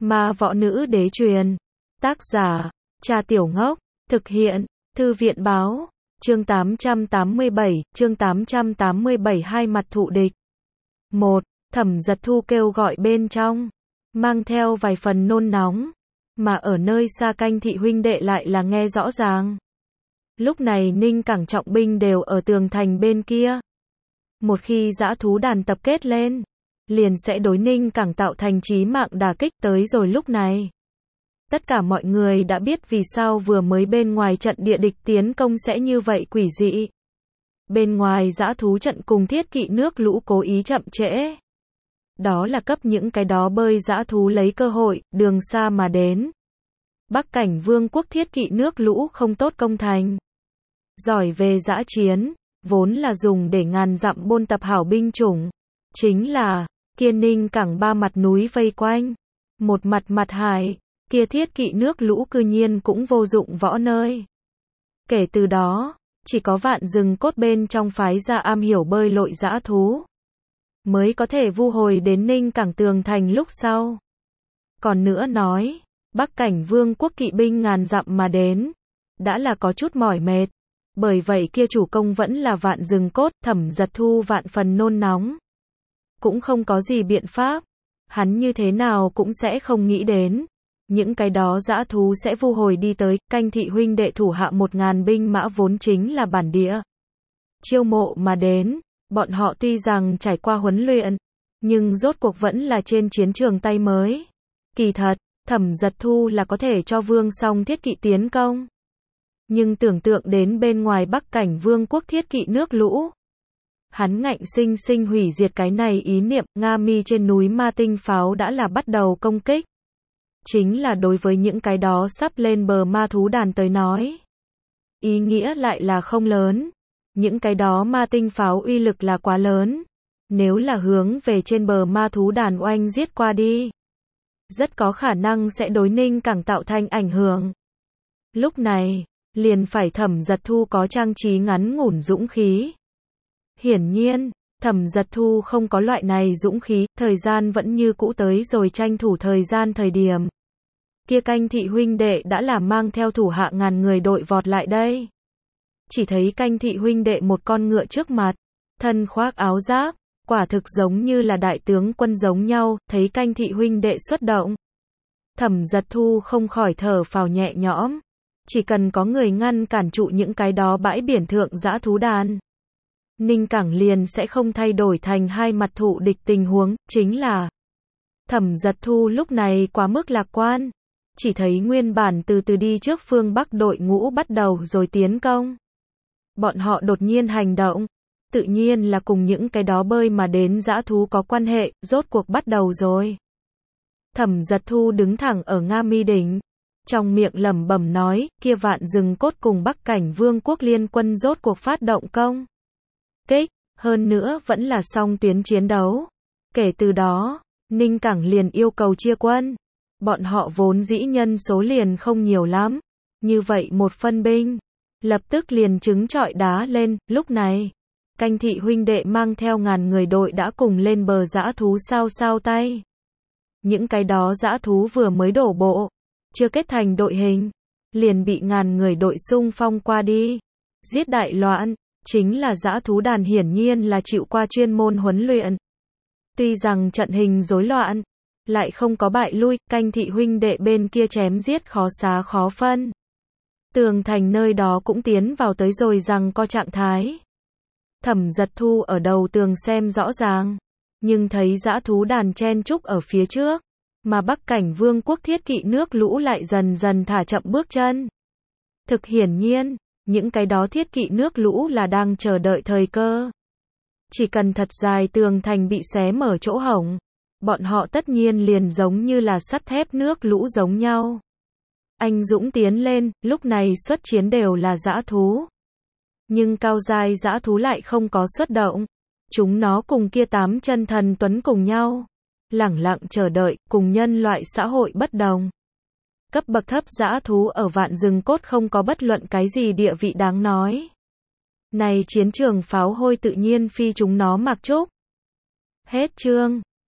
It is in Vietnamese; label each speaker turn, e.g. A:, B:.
A: Ma võ nữ đế truyền. Tác giả, Trà Tiểu Ngốc. Thực hiện, Thư viện báo. Chương 887, hai mặt thù địch. 1. Thẩm Giật Thu kêu gọi bên trong, mang theo vài phần nôn nóng, mà ở nơi xa Canh thị huynh đệ lại là nghe rõ ràng. Lúc này Ninh Cảng trọng binh đều ở tường thành bên kia. Một khi dã thú đàn tập kết lên, liền sẽ đối Ninh Cảng tạo thành chí mạng đả kích. Tới rồi lúc này, tất cả mọi người đã biết vì sao vừa mới bên ngoài trận địa địch tiến công sẽ như vậy quỷ dị. Bên ngoài dã thú trận cùng thiết kỵ nước lũ cố ý chậm trễ. Đó là cấp những cái đó bơi dã thú lấy cơ hội, đường xa mà đến. Bắc Cảnh Vương quốc thiết kỵ nước lũ không tốt công thành. Giỏi về dã chiến, vốn là dùng để ngàn dặm bôn tập hảo binh chủng. Chính là, kia Ninh Cảng ba mặt núi vây quanh. Một mặt mặt hải, kia thiết kỵ nước lũ cư nhiên cũng vô dụng võ nơi. Kể từ đó, chỉ có Vạn Rừng Cốt bên trong phái ra am hiểu bơi lội dã thú, mới có thể vu hồi đến Ninh Cảng tường thành lúc sau. Còn nữa nói, Bắc Cảnh Vương quốc kỵ binh ngàn dặm mà đến, đã là có chút mỏi mệt. Bởi vậy kia chủ công vẫn là Vạn Rừng Cốt. Thẩm Giật Thu vạn phần nôn nóng, cũng không có gì biện pháp. Hắn như thế nào cũng sẽ không nghĩ đến, những cái đó dã thú sẽ vu hồi đi tới. Canh thị huynh đệ thủ hạ 1000 binh mã vốn chính là bản địa chiêu mộ mà đến. Bọn họ tuy rằng trải qua huấn luyện, nhưng rốt cuộc vẫn là trên chiến trường tay mới. Kỳ thật, Thẩm Giật Thu là có thể cho Vương Song thiết kỵ tiến công. Nhưng tưởng tượng đến bên ngoài Bắc Cảnh Vương quốc thiết kỵ nước lũ, hắn ngạnh sinh sinh hủy diệt cái này ý niệm. Nga Mi trên núi ma tinh pháo đã là bắt đầu công kích. Chính là đối với những cái đó sắp lên bờ ma thú đàn tới nói, ý nghĩa lại là không lớn. Những cái đó ma tinh pháo uy lực là quá lớn. Nếu là hướng về trên bờ ma thú đàn oanh giết qua đi, rất có khả năng sẽ đối Ninh Cảng tạo thành ảnh hưởng. Lúc này, liền phải Thẩm Giật Thu có trang trí ngắn ngủn dũng khí. Hiển nhiên, Thẩm Giật Thu không có loại này dũng khí. Thời gian vẫn như cũ tới rồi tranh thủ thời gian thời điểm, kia Canh thị huynh đệ đã là mang theo thủ hạ ngàn người đội vọt lại đây. Chỉ thấy Canh thị huynh đệ một con ngựa trước mặt, thân khoác áo giáp, quả thực giống như là đại tướng quân giống nhau. Thấy Canh thị huynh đệ xuất động, Thẩm Giật Thu không khỏi thở phào nhẹ nhõm. Chỉ cần có người ngăn cản trụ những cái đó bãi biển thượng dã thú đàn, Ninh Cảng liền sẽ không thay đổi thành hai mặt thù địch tình huống. Chính là, Thẩm Giật Thu lúc này quá mức lạc quan. Chỉ thấy nguyên bản từ từ đi trước phương Bắc đội ngũ bắt đầu rồi tiến công. Bọn họ đột nhiên hành động, tự nhiên là cùng những cái đó bơi mà đến dã thú có quan hệ. Rốt cuộc bắt đầu rồi. Thẩm Giật Thu đứng thẳng ở Nga Mi đỉnh, trong miệng lẩm bẩm nói, kia Vạn Rừng Cốt cùng Bắc Cảnh Vương quốc liên quân rốt cuộc phát động công kích, hơn nữa vẫn là song tuyến chiến đấu. Kể từ đó, Ninh Cảng liền yêu cầu chia quân. Bọn họ vốn dĩ nhân số liền không nhiều lắm, như vậy một phân binh, lập tức liền trứng trọi đá lên. Lúc này, Canh thị huynh đệ mang theo ngàn người đội đã cùng lên bờ dã thú sao tay. Những cái đó dã thú vừa mới đổ bộ, chưa kết thành đội hình, liền bị ngàn người đội xung phong qua đi, giết đại loạn. Chính là dã thú đàn hiển nhiên là chịu qua chuyên môn huấn luyện. Tuy rằng trận hình rối loạn, lại không có bại lui. Canh thị huynh đệ bên kia chém giết khó xá khó phân. Tường thành nơi đó cũng tiến vào tới rồi rằng có trạng thái. Thẩm Giật Thu ở đầu tường xem rõ ràng, nhưng thấy dã thú đàn chen chúc ở phía trước, mà Bắc Cảnh Vương quốc thiết kỵ nước lũ lại dần dần thả chậm bước chân. Thực hiển nhiên, những cái đó thiết kỵ nước lũ là đang chờ đợi thời cơ. Chỉ cần thật dài tường thành bị xé mở chỗ hổng, bọn họ tất nhiên liền giống như là sắt thép nước lũ giống nhau. Anh dũng tiến lên. Lúc này xuất chiến đều là dã thú, nhưng cao giai dã thú lại không có xuất động. Chúng nó cùng kia 8 chân thần tuấn cùng nhau, lẳng lặng chờ đợi. Cùng nhân loại xã hội bất đồng, cấp bậc thấp dã thú ở Vạn Rừng Cốt không có bất luận cái gì địa vị đáng nói. Này chiến trường pháo hôi tự nhiên phi chúng nó mặc trúc. Hết chương.